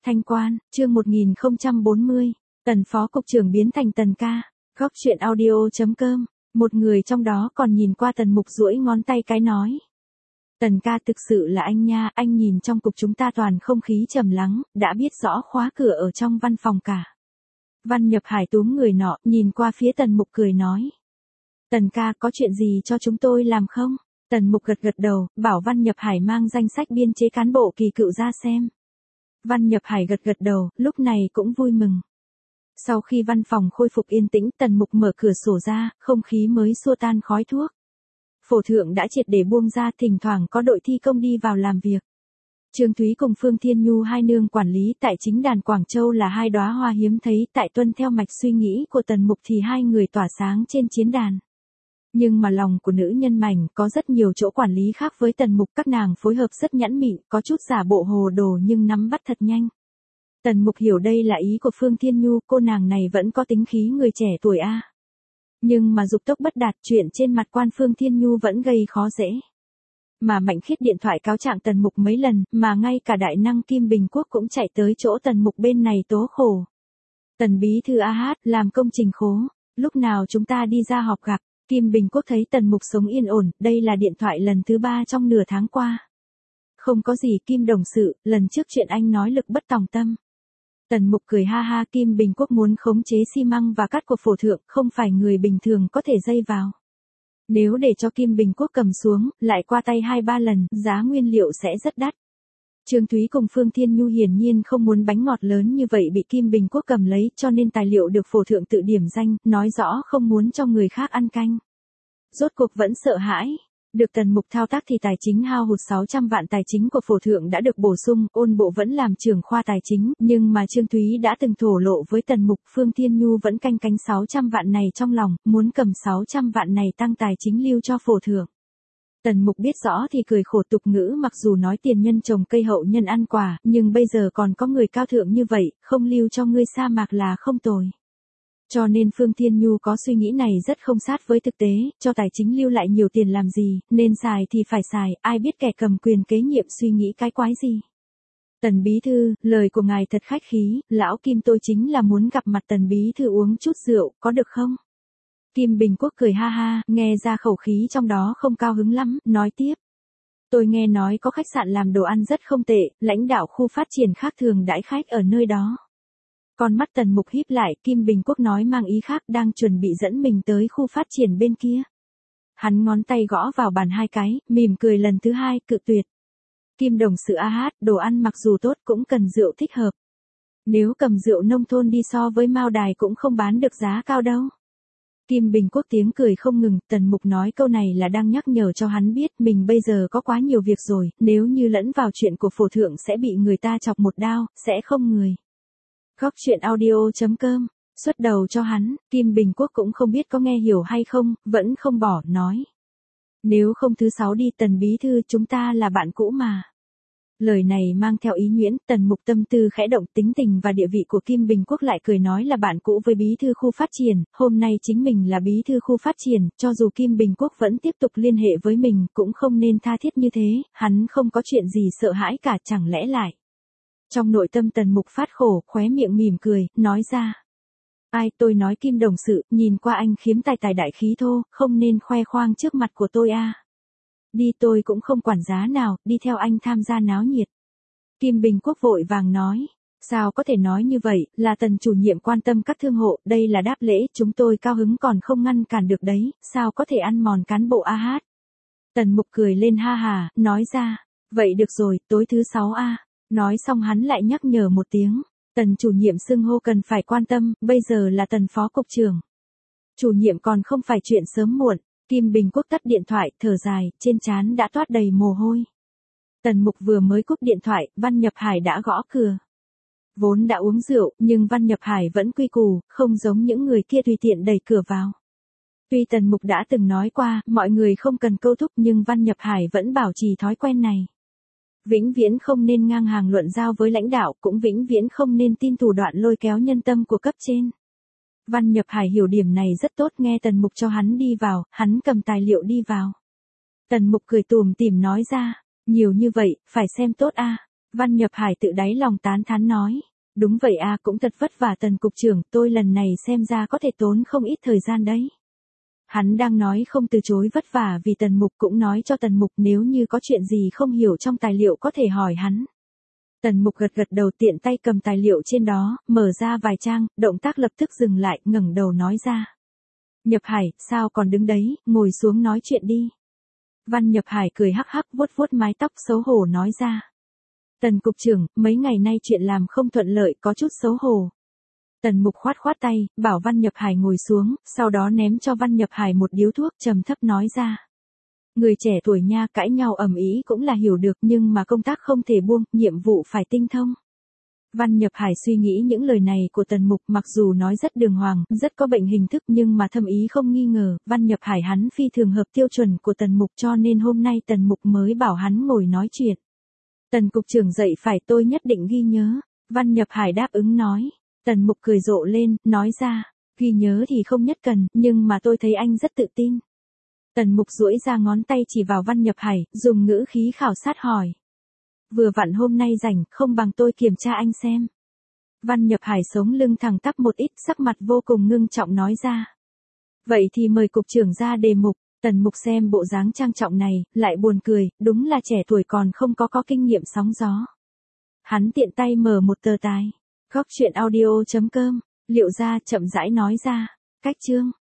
Thanh Quan, chương 1040, Tần phó cục trưởng biến thành Tần ca. Góc truyện audio.com, một người trong đó còn nhìn qua Tần Mục duỗi ngón tay cái nói. Tần ca thực sự là anh nha, anh nhìn trong cục chúng ta toàn không khí trầm lắng, đã biết rõ khóa cửa ở trong văn phòng cả. Văn Nhập Hải túm người nọ, nhìn qua phía Tần Mục cười nói. Tần ca có chuyện gì cho chúng tôi làm không? Tần Mục gật gật đầu, bảo Văn Nhập Hải mang danh sách biên chế cán bộ kỳ cựu ra xem. Văn Nhập Hải gật gật đầu, lúc này cũng vui mừng. Sau khi văn phòng khôi phục yên tĩnh, Tần Mục mở cửa sổ ra, không khí mới xua tan khói thuốc. Phổ thượng đã triệt để buông ra, thỉnh thoảng có đội thi công đi vào làm việc. Trương Thúy cùng Phương Thiên Nhu hai nương quản lý tại chính đàn Quảng Châu là hai đóa hoa hiếm thấy, tại tuân theo mạch suy nghĩ của Tần Mục thì hai người tỏa sáng trên chiến đàn. Nhưng mà lòng của nữ nhân mảnh có rất nhiều chỗ quản lý khác với Tần Mục, các nàng phối hợp rất nhẫn mịn, có chút giả bộ hồ đồ nhưng nắm bắt thật nhanh. Tần Mục hiểu đây là ý của Phương Thiên Nhu, cô nàng này vẫn có tính khí người trẻ tuổi a. Nhưng mà dục tốc bất đạt, chuyện trên mặt quan Phương Thiên Nhu vẫn gây khó dễ. Mà Mạnh Khiết điện thoại cáo trạng Tần Mục mấy lần, mà ngay cả đại năng Kim Bình Quốc cũng chạy tới chỗ Tần Mục bên này tố khổ. Tần bí thư a hát, làm công trình khố, lúc nào chúng ta đi ra họp gặp. Kim Bình Quốc thấy Tần Mục sống yên ổn, đây là điện thoại lần thứ 3 trong nửa tháng qua. Không có gì Kim đồng sự, lần trước chuyện anh nói lực bất tòng tâm. Tần Mục cười ha ha, Kim Bình Quốc muốn khống chế xi măng và cát của phổ thượng, không phải người bình thường có thể dây vào. Nếu để cho Kim Bình Quốc cầm xuống, lại qua tay 2-3 lần, giá nguyên liệu sẽ rất đắt. Trương Thúy cùng Phương Thiên Nhu hiển nhiên không muốn bánh ngọt lớn như vậy bị Kim Bình Quốc cầm lấy, cho nên tài liệu được phổ thượng tự điểm danh, nói rõ không muốn cho người khác ăn canh. Rốt cuộc vẫn sợ hãi. Được Tần Mục thao tác thì tài chính hao hụt 600 vạn tài chính của phổ thượng đã được bổ sung, Ôn Bộ vẫn làm trưởng khoa tài chính, nhưng mà Trương Thúy đã từng thổ lộ với Tần Mục, Phương Thiên Nhu vẫn canh cánh 600 vạn này trong lòng, muốn cầm 600 vạn này tăng tài chính lưu cho phổ thượng. Tần Mục biết rõ thì cười khổ, tục ngữ mặc dù nói tiền nhân trồng cây hậu nhân ăn quả, nhưng bây giờ còn có người cao thượng như vậy, không lưu cho ngươi sa mạc là không tồi. Cho nên Phương Thiên Nhu có suy nghĩ này rất không sát với thực tế, cho tài chính lưu lại nhiều tiền làm gì, nên xài thì phải xài, ai biết kẻ cầm quyền kế nhiệm suy nghĩ cái quái gì. Tần bí thư, lời của ngài thật khách khí, lão Kim tôi chính là muốn gặp mặt Tần bí thư uống chút rượu, có được không? Kim Bình Quốc cười ha ha, nghe ra khẩu khí trong đó không cao hứng lắm, nói tiếp. Tôi nghe nói có khách sạn làm đồ ăn rất không tệ, lãnh đạo khu phát triển khác thường đãi khách ở nơi đó. Con mắt Tần Mục híp lại, Kim Bình Quốc nói mang ý khác, đang chuẩn bị dẫn mình tới khu phát triển bên kia. Hắn ngón tay gõ vào bàn 2 cái, mỉm cười lần thứ 2, cự tuyệt. Kim đồng sự a hát, đồ ăn mặc dù tốt cũng cần rượu thích hợp. Nếu cầm rượu nông thôn đi so với Mao Đài cũng không bán được giá cao đâu. Kim Bình Quốc tiếng cười không ngừng, Tần Mục nói câu này là đang nhắc nhở cho hắn biết mình bây giờ có quá nhiều việc rồi, nếu như lẫn vào chuyện của phổ thượng sẽ bị người ta chọc một đao, sẽ không người. Góc truyện audio.com, xuất đầu cho hắn, Kim Bình Quốc cũng không biết có nghe hiểu hay không, vẫn không bỏ, nói. Nếu không thứ 6 đi Tần bí thư, chúng ta là bạn cũ mà. Lời này mang theo ý nhuyễn, Tần Mục tâm tư khẽ động, tính tình và địa vị của Kim Bình Quốc lại cười nói là bạn cũ với bí thư khu phát triển, hôm nay chính mình là bí thư khu phát triển, cho dù Kim Bình Quốc vẫn tiếp tục liên hệ với mình, cũng không nên tha thiết như thế, hắn không có chuyện gì sợ hãi cả, chẳng lẽ lại. Trong nội tâm Tần Mục phát khổ, khóe miệng mỉm cười, nói ra. Ai, tôi nói Kim đồng sự, nhìn qua anh khiếm tài đại khí thô, không nên khoe khoang trước mặt của tôi a. Đi, tôi cũng không quản giá nào, đi theo anh tham gia náo nhiệt. Kim Bình Quốc vội vàng nói. Sao có thể nói như vậy, là Tần chủ nhiệm quan tâm các thương hộ, đây là đáp lễ, chúng tôi cao hứng còn không ngăn cản được đấy, sao có thể ăn mòn cán bộ a hát. Tần Mục cười lên ha hà, nói ra. Vậy được rồi, tối thứ 6 a. Nói xong hắn lại nhắc nhở một tiếng, Tần chủ nhiệm xưng hô cần phải quan tâm, bây giờ là Tần phó cục trưởng. Chủ nhiệm còn không phải chuyện sớm muộn. Kim Bình Quốc tắt điện thoại, thở dài, trên trán đã toát đầy mồ hôi. Tần Mục vừa mới cúp điện thoại, Văn Nhập Hải đã gõ cửa. Vốn đã uống rượu, nhưng Văn Nhập Hải vẫn quy củ, không giống những người kia tùy tiện đẩy cửa vào. Tuy Tần Mục đã từng nói qua, mọi người không cần câu thúc, nhưng Văn Nhập Hải vẫn bảo trì thói quen này. Vĩnh viễn không nên ngang hàng luận giao với lãnh đạo, cũng vĩnh viễn không nên tin thủ đoạn lôi kéo nhân tâm của cấp trên. Văn Nhập Hải hiểu điểm này rất tốt, nghe Tần Mục cho hắn đi vào, hắn cầm tài liệu đi vào. Tần Mục cười tủm tỉm nói ra, nhiều như vậy, phải xem tốt a. Văn Nhập Hải tự đáy lòng tán thán nói. Đúng vậy à, cũng thật vất vả Tần cục trưởng, tôi lần này xem ra có thể tốn không ít thời gian đấy. Hắn đang nói không từ chối vất vả vì Tần Mục, cũng nói cho Tần Mục nếu như có chuyện gì không hiểu trong tài liệu có thể hỏi hắn. Tần Mục gật gật đầu, tiện tay cầm tài liệu trên đó, mở ra vài trang, động tác lập tức dừng lại, ngẩng đầu nói ra. Nhập Hải, sao còn đứng đấy, ngồi xuống nói chuyện đi. Văn Nhập Hải cười hắc hắc, vuốt vuốt mái tóc xấu hổ nói ra. Tần cục trưởng, mấy ngày nay chuyện làm không thuận lợi, có chút xấu hổ. Tần Mục khoát khoát tay, bảo Văn Nhập Hải ngồi xuống, sau đó ném cho Văn Nhập Hải một điếu thuốc, trầm thấp nói ra. Người trẻ tuổi nha, cãi nhau ầm ĩ cũng là hiểu được, nhưng mà công tác không thể buông, nhiệm vụ phải tinh thông. Văn Nhập Hải suy nghĩ những lời này của Tần Mục, mặc dù nói rất đường hoàng, rất có bệnh hình thức, nhưng mà thâm ý không nghi ngờ, Văn Nhập Hải hắn phi thường hợp tiêu chuẩn của Tần Mục, cho nên hôm nay Tần Mục mới bảo hắn ngồi nói chuyện. Tần cục trưởng dạy phải, tôi nhất định ghi nhớ. Văn Nhập Hải đáp ứng nói. Tần Mục cười rộ lên, nói ra. Ghi nhớ thì không nhất cần, nhưng mà tôi thấy anh rất tự tin. Tần Mục duỗi ra ngón tay chỉ vào Văn Nhập Hải, dùng ngữ khí khảo sát hỏi. Vừa vặn hôm nay rảnh, không bằng tôi kiểm tra anh xem. Văn Nhập Hải sống lưng thẳng tắp một ít, sắc mặt vô cùng ngưng trọng nói ra. Vậy thì mời cục trưởng ra đề mục. Tần Mục xem bộ dáng trang trọng này, lại buồn cười, đúng là trẻ tuổi còn không có kinh nghiệm sóng gió. Hắn tiện tay mở một tờ tài. Góc truyện audio.com, Liệu Gia chậm rãi nói ra. Cách chương.